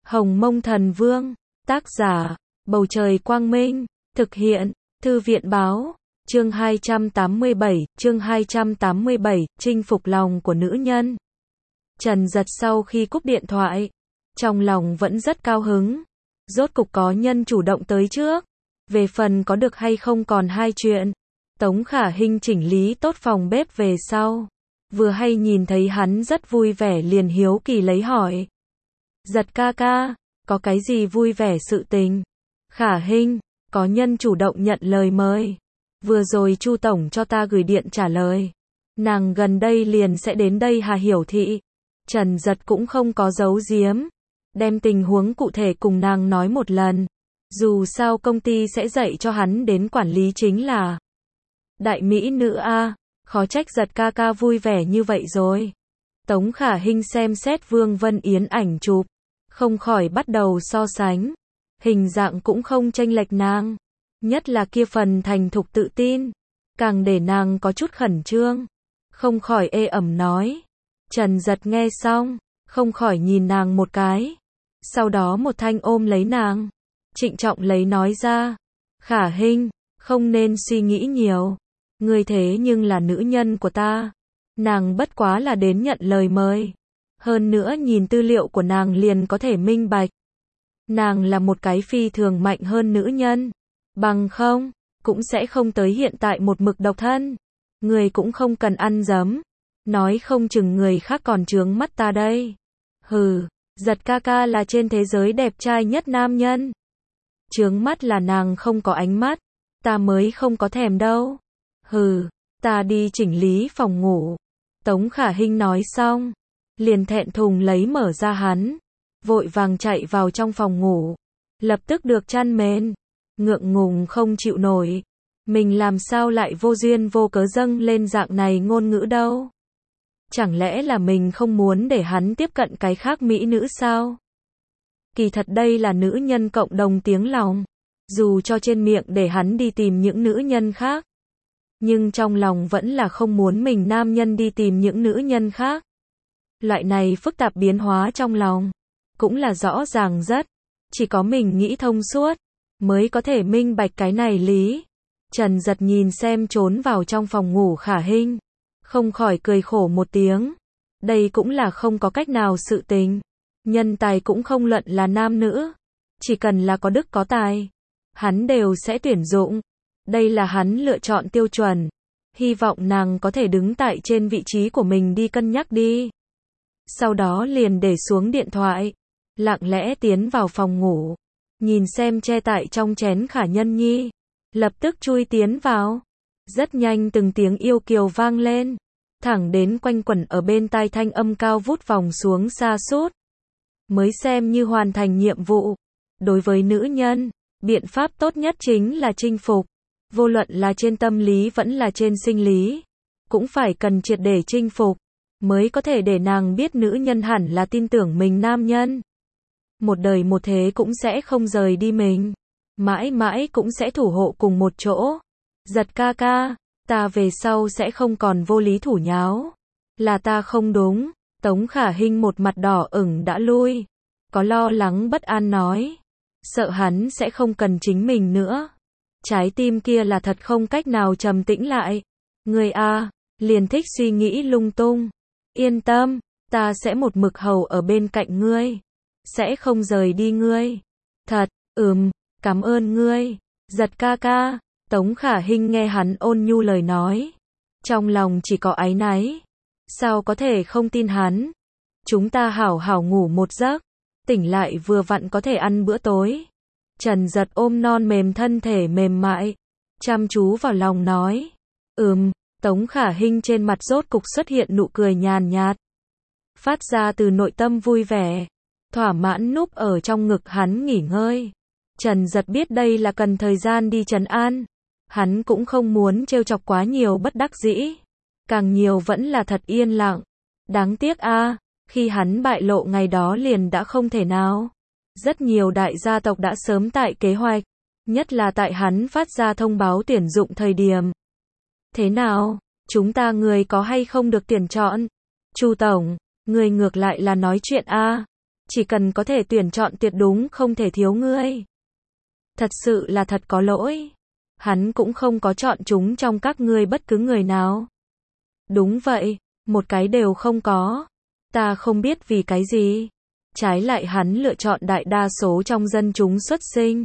Hồng Mông Thần Vương, tác giả, Bầu Trời Quang Minh, thực hiện, Thư viện Báo, chương 287, chinh phục lòng của nữ nhân. Trần Dật sau khi cúp điện thoại, trong lòng vẫn rất cao hứng, rốt cục có nhân chủ động tới trước. Về phần có được hay không còn hai chuyện. Tống Khả Hinh chỉnh lý tốt phòng bếp về sau, vừa hay nhìn thấy hắn rất vui vẻ liền hiếu kỳ lấy hỏi. Giật ca ca, có cái gì vui vẻ sự tình? Khả Hinh, có nhân chủ động nhận lời mời. Vừa rồi Chu tổng cho ta gửi điện trả lời. Nàng gần đây liền sẽ đến đây Hà Hiểu Thị. Trần Dật cũng không có giấu giếm, đem tình huống cụ thể cùng nàng nói một lần. Dù sao công ty sẽ dạy cho hắn đến quản lý chính là đại mỹ nữ a, khó trách Giật ca ca vui vẻ như vậy rồi. Tống Khả Hinh xem xét Vương Vân Yến ảnh chụp, không khỏi bắt đầu so sánh. Hình dạng cũng không chênh lệch nàng, nhất là kia phần thành thục tự tin, càng để nàng có chút khẩn trương. Không khỏi ê ẩm nói. Trần Dật nghe xong, không khỏi nhìn nàng một cái. Sau đó một thanh ôm lấy nàng, trịnh trọng lấy nói ra. Khả Hinh, không nên suy nghĩ nhiều. Ngươi thế nhưng là nữ nhân của ta. Nàng bất quá là đến nhận lời mời. Hơn nữa nhìn tư liệu của nàng liền có thể minh bạch. Nàng là một cái phi thường mạnh hơn nữ nhân. Bằng không, cũng sẽ không tới hiện tại một mực độc thân. Người cũng không cần ăn dấm. Nói không chừng người khác còn chướng mắt ta đây. Hừ, Giật ca ca là trên thế giới đẹp trai nhất nam nhân. Chướng mắt là nàng không có ánh mắt. Ta mới không có thèm đâu. Hừ, ta đi chỉnh lý phòng ngủ. Tống Khả Hinh nói xong, liền thẹn thùng lấy mở ra hắn, vội vàng chạy vào trong phòng ngủ, lập tức được chăn mền, ngượng ngùng không chịu nổi. Mình làm sao lại vô duyên vô cớ dâng lên dạng này ngôn ngữ đâu? Chẳng lẽ là mình không muốn để hắn tiếp cận cái khác mỹ nữ sao? Kỳ thật đây là nữ nhân cộng đồng tiếng lòng, dù cho trên miệng để hắn đi tìm những nữ nhân khác, nhưng trong lòng vẫn là không muốn mình nam nhân đi tìm những nữ nhân khác. Loại này phức tạp biến hóa trong lòng, cũng là rõ ràng rất. Chỉ có mình nghĩ thông suốt, mới có thể minh bạch cái này lý. Trần Dật nhìn xem trốn vào trong phòng ngủ Khả Hinh, không khỏi cười khổ một tiếng. Đây cũng là không có cách nào sự tình. Nhân tài cũng không luận là nam nữ. Chỉ cần là có đức có tài, hắn đều sẽ tuyển dụng. Đây là hắn lựa chọn tiêu chuẩn. Hy vọng nàng có thể đứng tại trên vị trí của mình đi cân nhắc đi. Sau đó liền để xuống điện thoại, lặng lẽ tiến vào phòng ngủ, nhìn xem che tại trong chén Khả Nhân Nhi, lập tức chui tiến vào. Rất nhanh từng tiếng yêu kiều vang lên, thẳng đến quanh quẩn ở bên tai thanh âm cao vút vòng xuống xa sút. Mới xem như hoàn thành nhiệm vụ. Đối với nữ nhân, biện pháp tốt nhất chính là chinh phục. Vô luận là trên tâm lý vẫn là trên sinh lý, cũng phải cần triệt để chinh phục, mới có thể để nàng biết nữ nhân hẳn là tin tưởng mình nam nhân. Một đời một thế cũng sẽ không rời đi mình, mãi mãi cũng sẽ thủ hộ cùng một chỗ. Giật ca ca, ta về sau sẽ không còn vô lý thủ nháo. Là ta không đúng. Tống Khả Hinh một mặt đỏ ửng đã lui, có lo lắng bất an nói. Sợ hắn sẽ không cần chính mình nữa. Trái tim kia là thật không cách nào trầm tĩnh lại. Người a, liền thích suy nghĩ lung tung. Yên tâm, ta sẽ một mực hầu ở bên cạnh ngươi, sẽ không rời đi ngươi. Thật, cảm ơn ngươi. Giật ca ca. Tống Khả Hinh nghe hắn ôn nhu lời nói, trong lòng chỉ có áy náy. Sao có thể không tin hắn? Chúng ta hảo hảo ngủ một giấc, tỉnh lại vừa vặn có thể ăn bữa tối. Trần Dật ôm non mềm thân thể mềm mại, chăm chú vào lòng nói. Tống Khả Hinh trên mặt rốt cục xuất hiện nụ cười nhàn nhạt, phát ra từ nội tâm vui vẻ, thỏa mãn núp ở trong ngực hắn nghỉ ngơi. Trần Dật biết đây là cần thời gian đi trấn an, hắn cũng không muốn trêu chọc quá nhiều bất đắc dĩ, càng nhiều vẫn là thật yên lặng. Đáng tiếc a, khi hắn bại lộ ngày đó liền đã không thể nào. Rất nhiều đại gia tộc đã sớm tại kế hoạch, nhất là tại hắn phát ra thông báo tuyển dụng thời điểm. Thế nào, chúng ta người có hay không được tuyển chọn? Chu tổng, người ngược lại là nói chuyện a. Chỉ cần có thể tuyển chọn tuyệt đúng không thể thiếu ngươi. Thật sự là thật có lỗi. Hắn cũng không có chọn chúng trong các ngươi bất cứ người nào. Đúng vậy, một cái đều không có. Ta không biết vì cái gì. Trái lại hắn lựa chọn đại đa số trong dân chúng xuất sinh.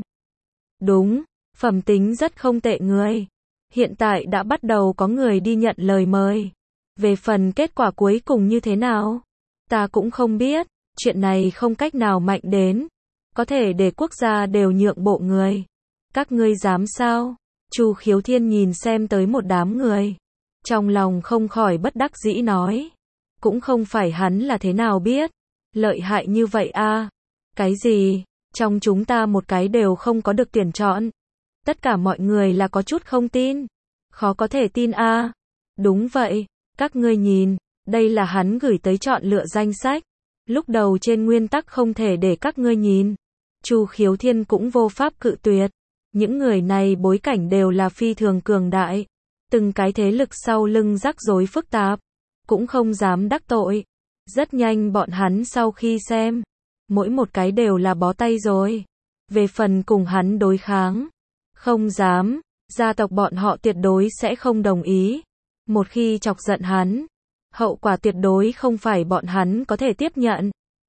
Đúng, phẩm tính rất không tệ người. Hiện tại đã bắt đầu có người đi nhận lời mời. Về phần kết quả cuối cùng như thế nào? Ta cũng không biết, chuyện này không cách nào mạnh đến. Có thể để quốc gia đều nhượng bộ người. Các ngươi dám sao? Chu Khiếu Thiên nhìn xem tới một đám người. Trong lòng không khỏi bất đắc dĩ nói. Cũng không phải hắn là thế nào biết. Lợi hại như vậy a? Cái gì? Trong chúng ta một cái đều không có được tuyển chọn. Tất cả mọi người là có chút không tin. Khó có thể tin a. Đúng vậy, các ngươi nhìn, đây là hắn gửi tới chọn lựa danh sách. Lúc đầu trên nguyên tắc không thể để các ngươi nhìn. Chu Khiếu Thiên cũng vô pháp cự tuyệt. Những người này bối cảnh đều là phi thường cường đại. Từng cái thế lực sau lưng rắc rối phức tạp. Cũng không dám đắc tội. Rất nhanh bọn hắn sau khi xem. Mỗi một cái đều là bó tay rồi. Về phần cùng hắn đối kháng. Không dám. Gia tộc bọn họ tuyệt đối sẽ không đồng ý. Một khi chọc giận hắn. Hậu quả tuyệt đối không phải bọn hắn có thể tiếp nhận.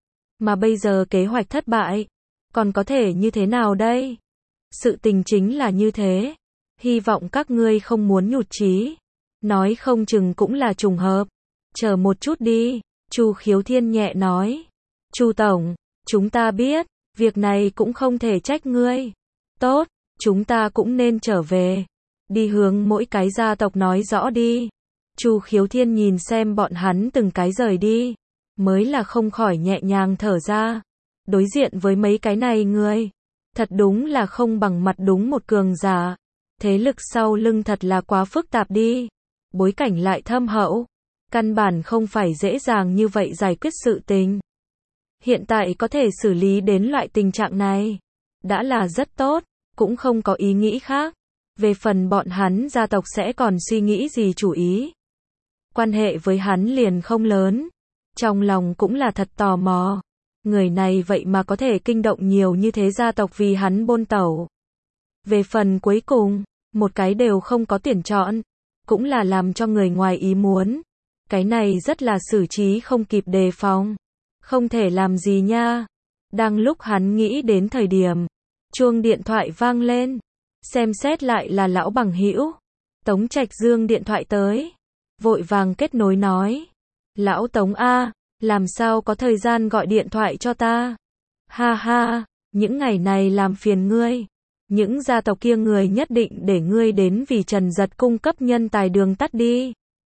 Mà bây giờ kế hoạch thất bại. Còn có thể như thế nào đây? Sự tình chính là như thế. Hy vọng các ngươi không muốn nhụt chí. Nói không chừng cũng là trùng hợp. Chờ một chút đi. Chu Khiếu Thiên nhẹ nói. Chu Tổng, chúng ta biết. Việc này cũng không thể trách ngươi. Tốt, chúng ta cũng nên trở về. Đi hướng mỗi cái gia tộc nói rõ đi. Chu Khiếu Thiên nhìn xem bọn hắn từng cái rời đi. Mới là không khỏi nhẹ nhàng thở ra. Đối diện với mấy cái này người. Thật đúng là không bằng mặt đúng một cường giả. Thế lực sau lưng thật là quá phức tạp đi. Bối cảnh lại thâm hậu. Căn bản không phải dễ dàng như vậy giải quyết sự tình. Hiện tại có thể xử lý đến loại tình trạng này. Đã là rất tốt. Cũng không có ý nghĩ khác. Về phần bọn hắn gia tộc sẽ còn suy nghĩ gì chủ ý. Quan hệ với hắn liền không lớn. Trong lòng cũng là thật tò mò. Người này vậy mà có thể kinh động nhiều như thế gia tộc vì hắn bôn tẩu. Về phần cuối cùng, một cái đều không có tuyển chọn. Cũng là làm cho người ngoài ý muốn. Cái này rất là xử trí không kịp đề phòng. Không thể làm gì nha. Đang lúc hắn nghĩ đến thời điểm. Chuông điện thoại vang lên. Xem xét lại là lão bằng hữu. Tống Trạch Dương điện thoại tới. Vội vàng kết nối nói. Lão Tống A, làm sao có thời gian gọi điện thoại cho ta? Ha ha, những ngày này làm phiền ngươi. Những gia tộc kia người nhất định để ngươi đến vì Trần Giật cung cấp nhân tài đường tắt đi.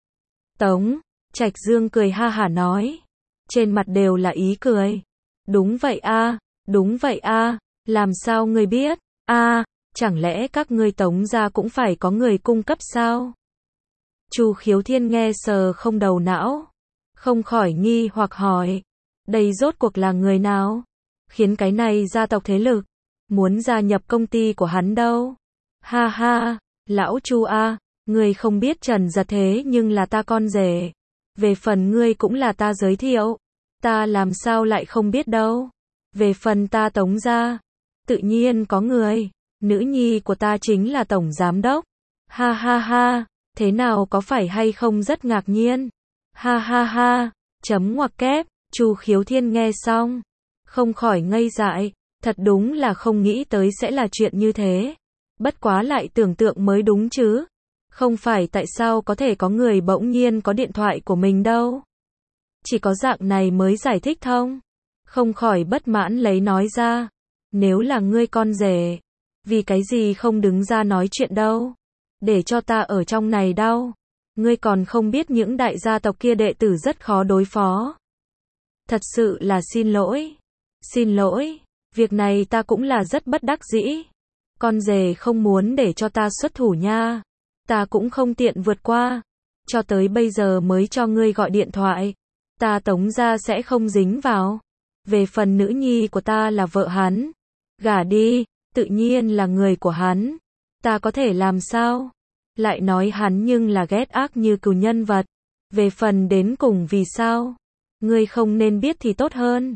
Tống Trạch Dương cười ha hả nói. Trên mặt đều là ý cười. Đúng vậy a, đúng vậy a, làm sao ngươi biết? A, chẳng lẽ các ngươi Tống gia cũng phải có người cung cấp sao? Chu Khiếu Thiên nghe sờ không đầu não. Không khỏi nghi hoặc hỏi. Đây rốt cuộc là người nào? Khiến cái này gia tộc thế lực. Muốn gia nhập công ty của hắn đâu? Ha ha, lão Chu a, ngươi không biết Trần Giật thế nhưng là ta con rể. Về phần ngươi cũng là ta giới thiệu. Ta làm sao lại không biết đâu. Về phần ta Tống gia. Tự nhiên có người. Nữ nhi của ta chính là tổng giám đốc. Ha ha ha, thế nào có phải hay không rất ngạc nhiên. Ha ha ha, chấm ngoặc kép, Chu Khiếu Thiên nghe xong. Không khỏi ngây dại, thật đúng là không nghĩ tới sẽ là chuyện như thế. Bất quá lại tưởng tượng mới đúng chứ. Không phải tại sao có thể có người bỗng nhiên có điện thoại của mình đâu. Chỉ có dạng này mới giải thích thông. Không khỏi bất mãn lấy nói ra. Nếu là ngươi con rể, vì cái gì không đứng ra nói chuyện đâu. Để cho ta ở trong này đau. Ngươi còn không biết những đại gia tộc kia đệ tử rất khó đối phó. Thật sự là xin lỗi. Xin lỗi, việc này ta cũng là rất bất đắc dĩ. Con rể không muốn để cho ta xuất thủ nha. Ta cũng không tiện vượt qua. Cho tới bây giờ mới cho ngươi gọi điện thoại. Ta Tống gia sẽ không dính vào. Về phần nữ nhi của ta là vợ hắn. Gả đi, tự nhiên là người của hắn. Ta có thể làm sao? Lại nói hắn nhưng là ghét ác như cừu nhân vật. Về phần đến cùng vì sao? Ngươi không nên biết thì tốt hơn.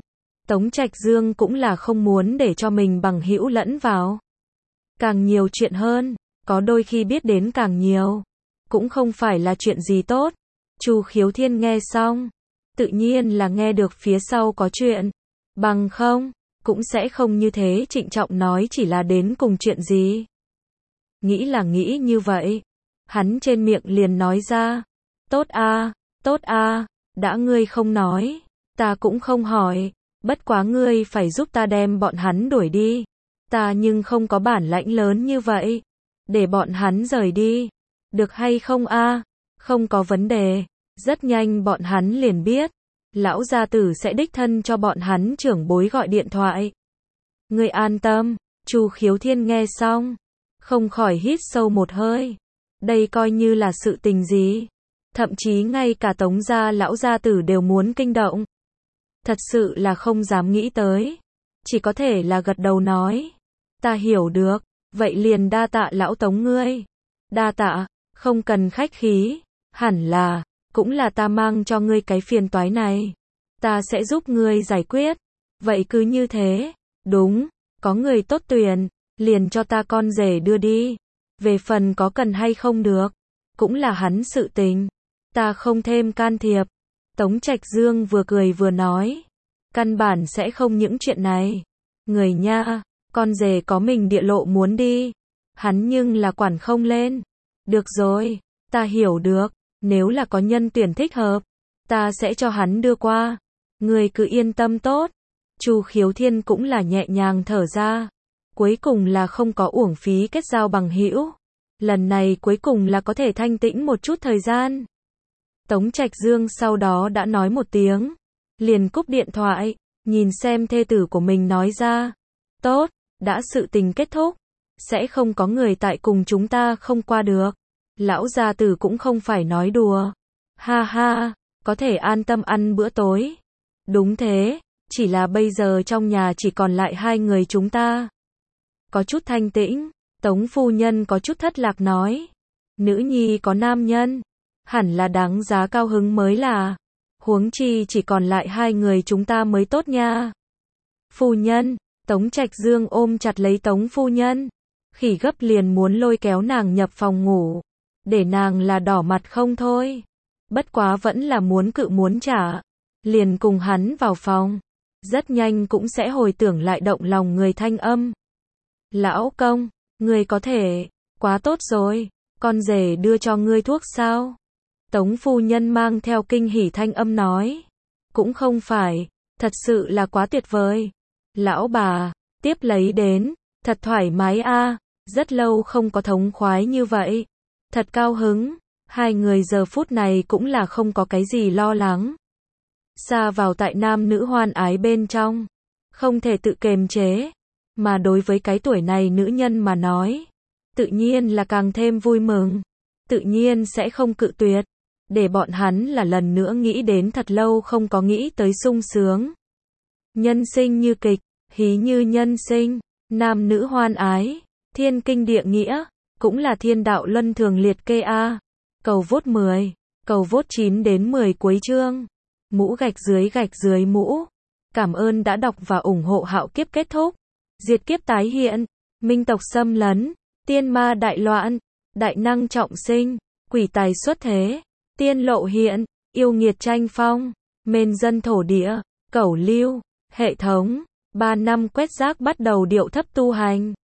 Tống Trạch Dương cũng là không muốn để cho mình bằng hữu lẫn vào càng nhiều chuyện hơn, có đôi khi biết đến càng nhiều, cũng không phải là chuyện gì tốt. Chu Khiếu Thiên nghe xong, tự nhiên là nghe được phía sau có chuyện, bằng không, cũng sẽ không như thế trịnh trọng nói chỉ là đến cùng chuyện gì. Nghĩ là nghĩ như vậy, hắn trên miệng liền nói ra, tốt a, đã ngươi không nói, ta cũng không hỏi, bất quá ngươi phải giúp ta đem bọn hắn đuổi đi, ta nhưng không có bản lãnh lớn như vậy, để bọn hắn rời đi, được hay không a? Không có vấn đề, rất nhanh bọn hắn liền biết, lão gia tử sẽ đích thân cho bọn hắn trưởng bối gọi điện thoại. Ngươi an tâm, Chu Khiếu Thiên nghe xong, không khỏi hít sâu một hơi, đây coi như là sự tình gì, thậm chí ngay cả Tống gia lão gia tử đều muốn kinh động. Thật sự là không dám nghĩ tới, chỉ có thể là gật đầu nói, ta hiểu được, vậy liền đa tạ lão Tống ngươi. Đa tạ, không cần khách khí, hẳn là, cũng là ta mang cho ngươi cái phiền toái này, ta sẽ giúp ngươi giải quyết. Vậy cứ như thế, đúng, có người tốt tuyển, liền cho ta con rể đưa đi, về phần có cần hay không được, cũng là hắn sự tình, ta không thêm can thiệp. Tống Trạch Dương vừa cười vừa nói, căn bản sẽ không những chuyện này, người nha, con rể có mình địa lộ muốn đi, hắn nhưng là quản không lên. Được rồi, ta hiểu được, nếu là có nhân tuyển thích hợp, ta sẽ cho hắn đưa qua, người cứ yên tâm tốt. Chu Khiếu Thiên cũng là nhẹ nhàng thở ra, cuối cùng là không có uổng phí kết giao bằng hữu, lần này cuối cùng là có thể thanh tĩnh một chút thời gian. Tống Trạch Dương sau đó đã nói một tiếng, liền cúp điện thoại, nhìn xem thê tử của mình nói ra, tốt, đã sự tình kết thúc, sẽ không có người tại cùng chúng ta không qua được. Lão gia tử cũng không phải nói đùa, ha ha, có thể an tâm ăn bữa tối. Đúng thế, chỉ là bây giờ trong nhà chỉ còn lại hai người chúng ta. Có chút thanh tĩnh, Tống phu nhân có chút thất lạc nói, nữ nhi có nam nhân, hẳn là đáng giá cao hứng mới là, huống chi chỉ còn lại hai người chúng ta mới tốt nha. Phu nhân, Tống Trạch Dương ôm chặt lấy Tống phu nhân, khỉ gấp liền muốn lôi kéo nàng nhập phòng ngủ, để nàng là đỏ mặt không thôi. Bất quá vẫn là muốn cự muốn trả, liền cùng hắn vào phòng, rất nhanh cũng sẽ hồi tưởng lại động lòng người thanh âm. Lão công, ngươi có thể, quá tốt rồi, con rể đưa cho ngươi thuốc sao? Tống phu nhân mang theo kinh hỉ thanh âm nói, cũng không phải, thật sự là quá tuyệt vời. Lão bà, tiếp lấy đến, thật thoải mái a, rất lâu không có thống khoái như vậy. Thật cao hứng, hai người giờ phút này cũng là không có cái gì lo lắng. Xa vào tại nam nữ hoan ái bên trong, không thể tự kiềm chế, mà đối với cái tuổi này nữ nhân mà nói, tự nhiên là càng thêm vui mừng, tự nhiên sẽ không cự tuyệt, để bọn hắn là lần nữa nghĩ đến thật lâu không có nghĩ tới sung sướng. Nhân sinh như kịch, hí như nhân sinh, nam nữ hoan ái, thiên kinh địa nghĩa, cũng là thiên đạo luân thường liệt kê a. Cầu vote 10, cầu vote 9 đến 10 cuối chương. Mũ gạch dưới mũ. Cảm ơn đã đọc và ủng hộ Hạo Kiếp kết thúc. Diệt kiếp tái hiện, minh tộc xâm lấn, tiên ma đại loạn, đại năng trọng sinh, quỷ tài xuất thế, tiên lộ hiện, yêu nghiệt tranh phong, mền dân thổ địa, cẩu lưu, hệ thống, 3 năm quét rác bắt đầu điệu thấp tu hành.